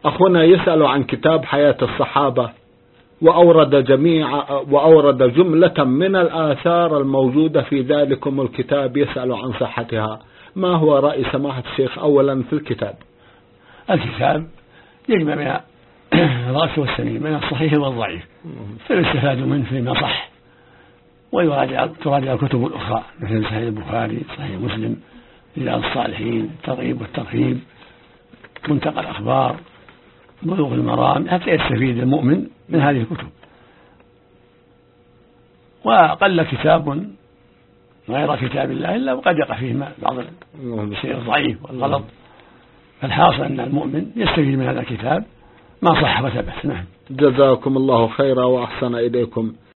أخونا يسأل عن كتاب حياة الصحابة، وأورد جملة من الآثار الموجودة في ذلكم الكتاب، يسأل عن صحتها. ما هو رأي سماحة الشيخ أولا في الكتاب؟ الكتاب يجمع بين الرأس والسمين، بين الصحيح والضعيف، فيستفاد منه فيما صح، وتراجع الكتب الأخرى مثل صحيح البخاري، صحيح مسلم، رياض الصالحين، الترغيب والترهيب، منتقى الأخبار، بلوغ المرام، حتى يستفيد المؤمن من هذه الكتب. وقل كتاب غير كتاب الله إلا وقد يقع فيه بعض الشيء الضعيف والغلط، فالحاصل أن المؤمن يستفيد من هذا الكتاب ما صح وثبت. نعم. جزاكم الله خيرا وأحسن إليكم.